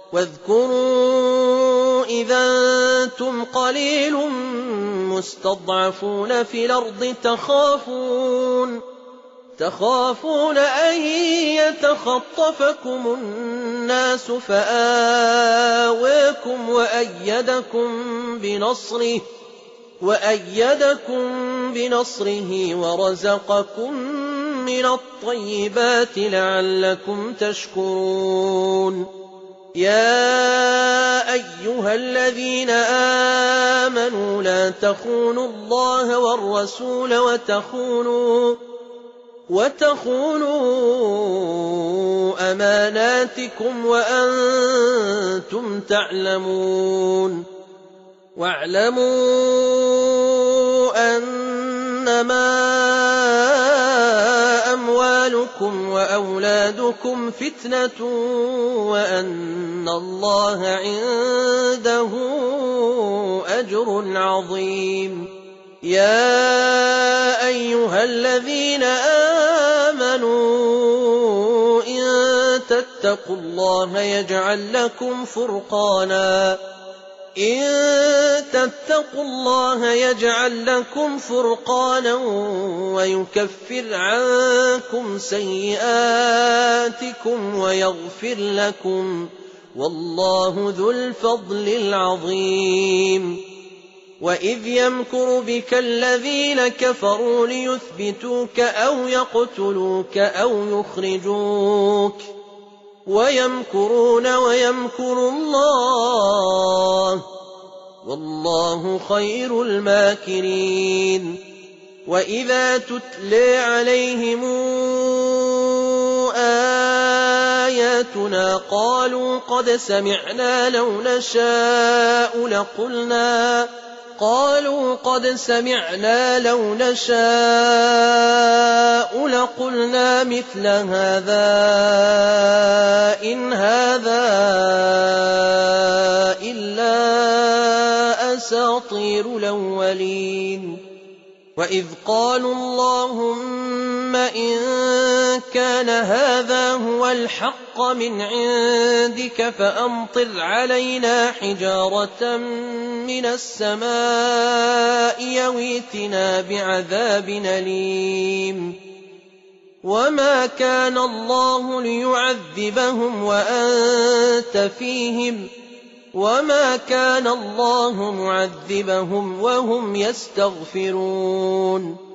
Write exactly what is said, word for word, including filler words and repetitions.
واذكروا إذا أنتم قليل مستضعفون في الأرض تخافون تخافون أن يتخطفكم الناس فآواكم وأيدكم بنصره وأيدكم بنصره ورزقكم من الطيبات لعلكم تشكرون. يا أيها الذين آمنوا لا تخونوا الله والرسول وتخونوا وتخونوا أماناتكم وأنتم تعلمون. واعلموا أنما أموالكم وأولادكم فتنة وأن الله عنده أجر عظيم. يا أيها الذين آمنوا إن تتقوا الله يجعل لكم فرقانا إن تتقوا الله يجعل لكم فرقانا ويكفر عنكم سيئاتكم ويغفر لكم والله ذو الفضل العظيم. وإذ يمكر بك الذين كفروا ليثبتوك أو يقتلوك أو يخرجوك ويمكرون ويمكر الله والله خير الماكرين. وإذا تتلى عليهم آياتنا قالوا قد سمعنا لو نشاء لقلنا قالوا قد سمعنا لو نشاء لقلنا مثل هذا إن هذا إلا أساطير الأولين. وإذ قالوا اللهم إن كان هذا هو الحق من عندك فأمطر علينا حجارة من السماء يويتنا بعذاب أليم. وما كان الله ليعذبهم وأنت فيهم وما كان الله معذبهم وهم يستغفرون.